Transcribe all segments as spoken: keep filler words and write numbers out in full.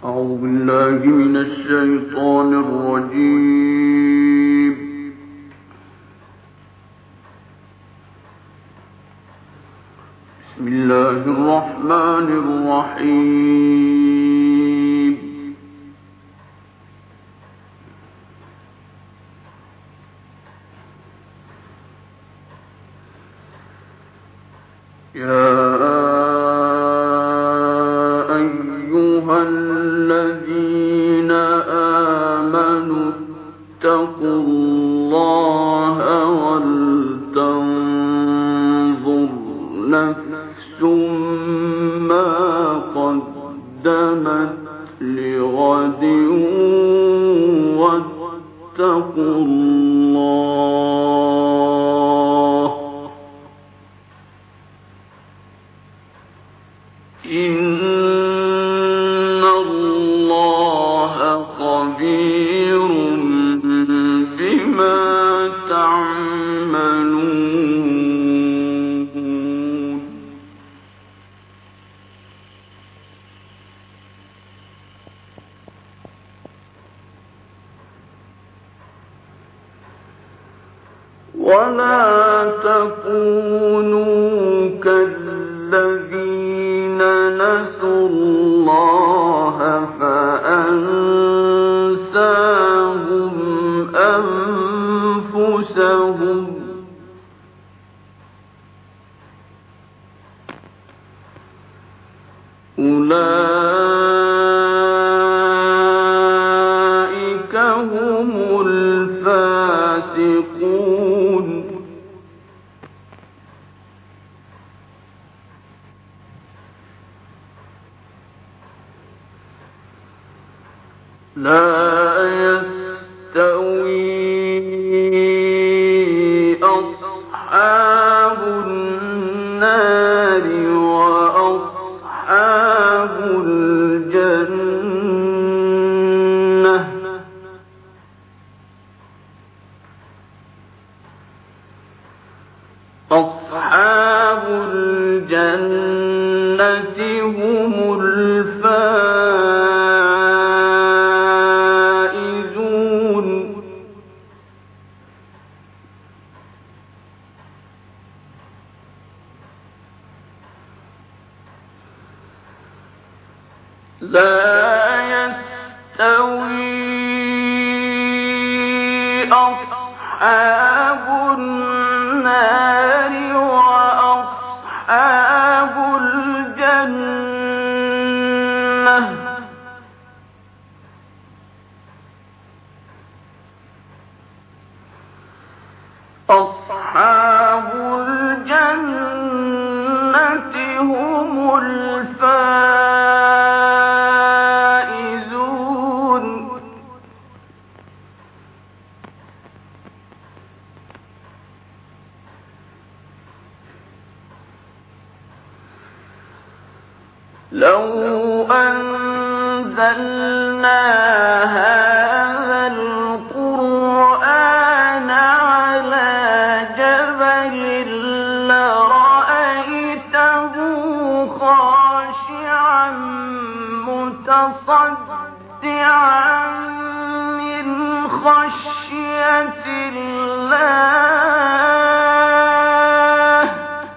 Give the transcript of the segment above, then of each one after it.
أعوذ بالله من الشيطان الرجيم. بسم الله الرحمن الرحيم. يا أيها الذين آمنوا اتقوا الله ولتنظر نفس ما قدمت لغد واتقوا الله إن الله خبير بما تعملون. ولا تكونوا كالذين نسوا الله فأنساهم أنفسهم أولئك هم الفاسقون. لا يستوي أصحاب النار وأصحاب الجنة أصحاب الجنة هم الفائزون. لا يستوي أصحاب النار وأصحاب الجنة أصحاب الجنة هم الفائزون. لو أنزلنا هذا القرآن على جبل لرأيته خاشعا متصدعا من خشية الله.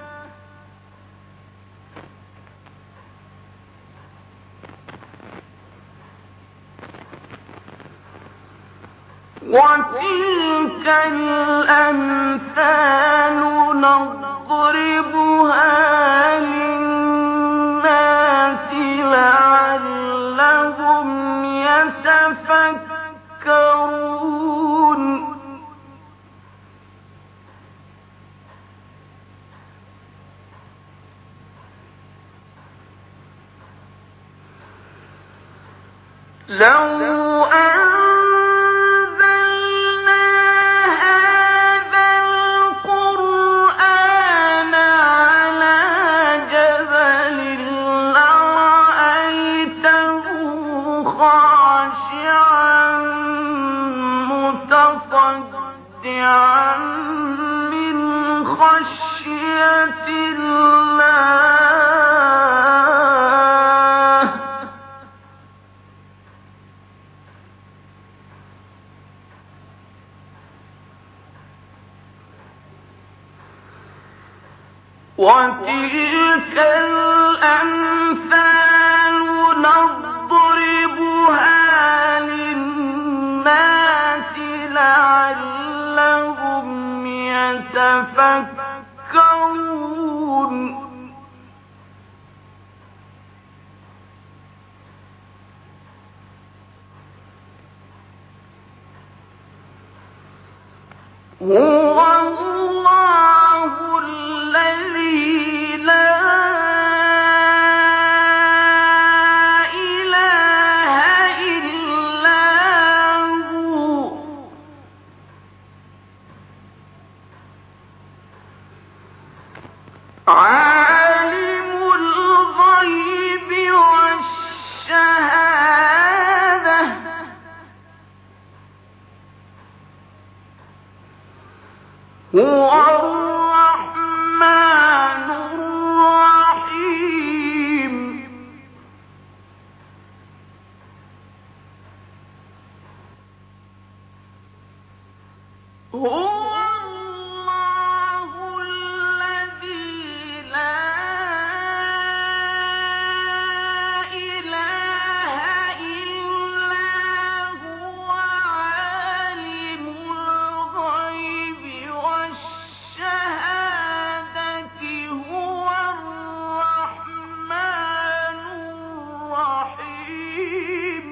وتلك الأمثال نضربها للناس لعلهم يتفكرون. لو أنزلنا هذا القرآن على جبل لرأيته خاشعا متصدعا من خشية الله. وتلك الأمثال نضربها للناس لعلهم يتفكرون هو الله الذي لا إله إلا هو عالم الغيب والشهادة هو الرحمن الرحيم هو الله الذي لا إله إلا هو عالم الغيب والشهادة هو الرحمن الرحيم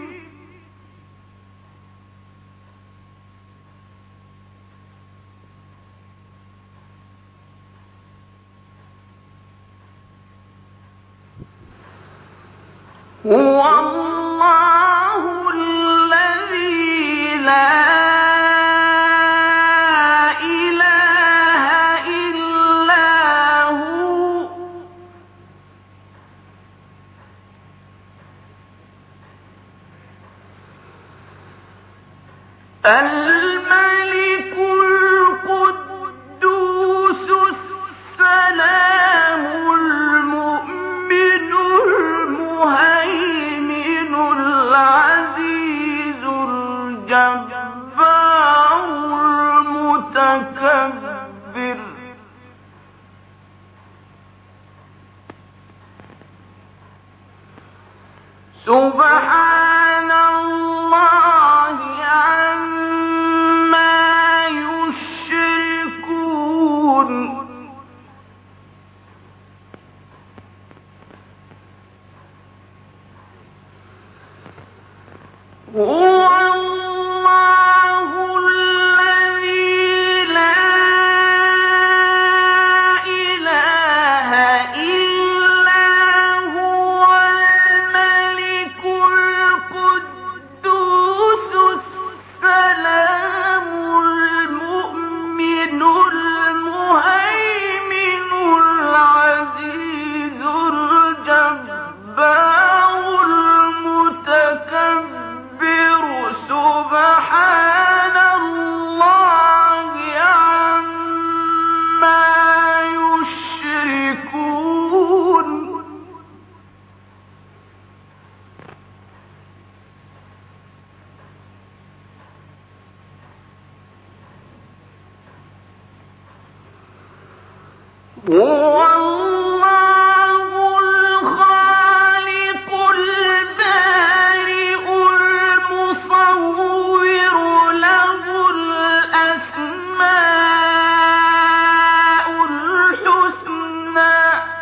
هو الله الذي لا إله إلا هو الملك القدوس السلام المؤمن المهيمن العزيز الجبار المتكبر سبحان الله عما يشركون هو الله الذي لا إله إلا هو الملك القدوس السلام المؤمن المهيمن العزيز الجبار المتكبر سبحان الله عما يشركون هو الله الخالق البارئ المصور له الأسماء الحسنى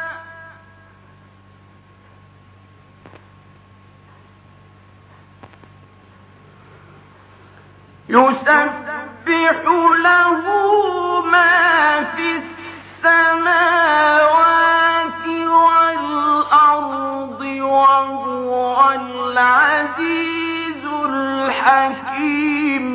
يسبح له ما في السماوات والأرض وهو العزيز الحكيم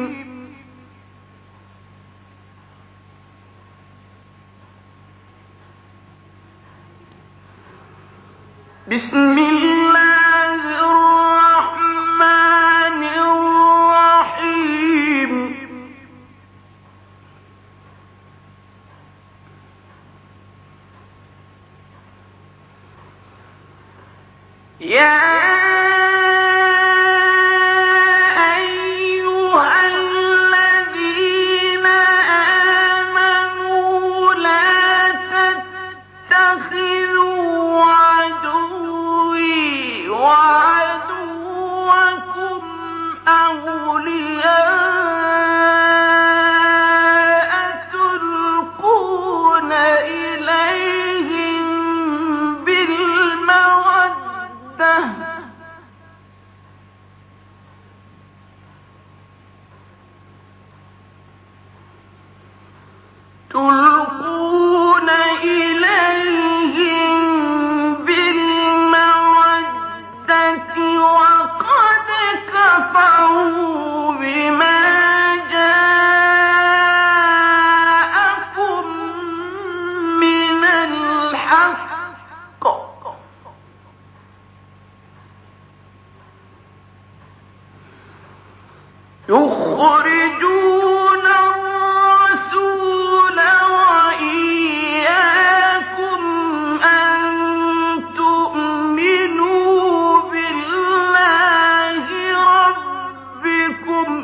بسم الله الرحمن الرحيم يا أيها الذين آمنوا لا تتخذوا يخرجون الرسول وإياكم أن تؤمنوا بالله ربكم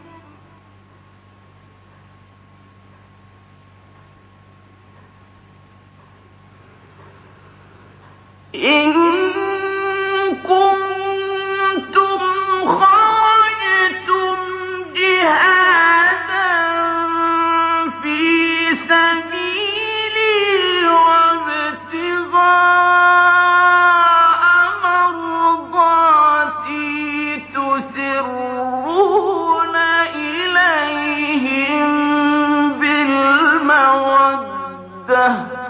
إن كنتم خرجتم جهادا في سبيلي وابتغاء مرضاتي تسرون إليهم بالمودة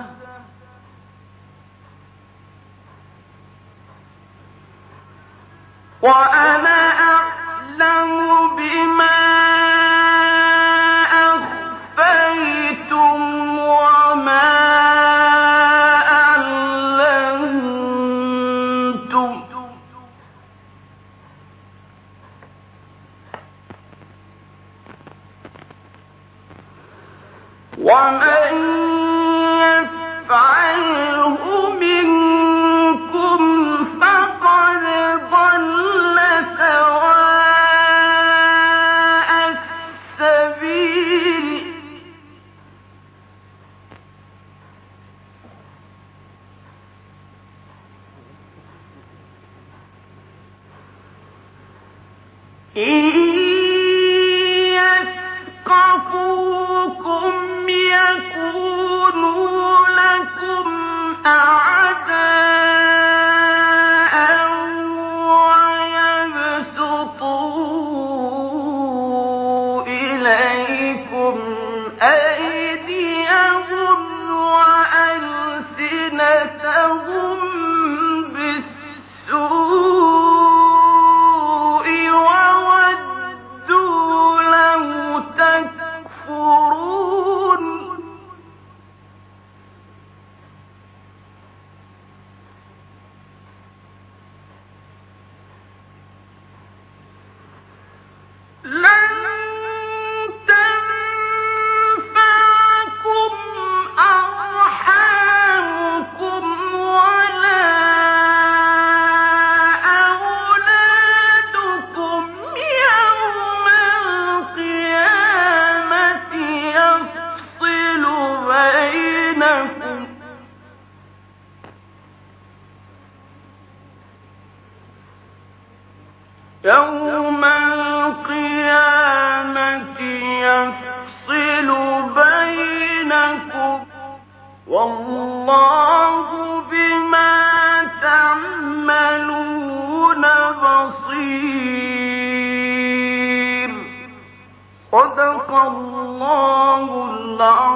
وأنا أعلم بما أخفيتم وما أعلنتم ومن يفعله منكم فقد ضل سواء السبيل إن يثقفوكم يكونوا لكم أعداء ويبسطوا إليكم أيديهم وألسنتهم بالسوء وودوا لو تكفرون لن تنفعكم أرحامكم ولا أولادكم يوم القيامة يفصل بينكم يوم القيامة يفصل بينكم والله بما تعملون بصير صدق الله العظيم.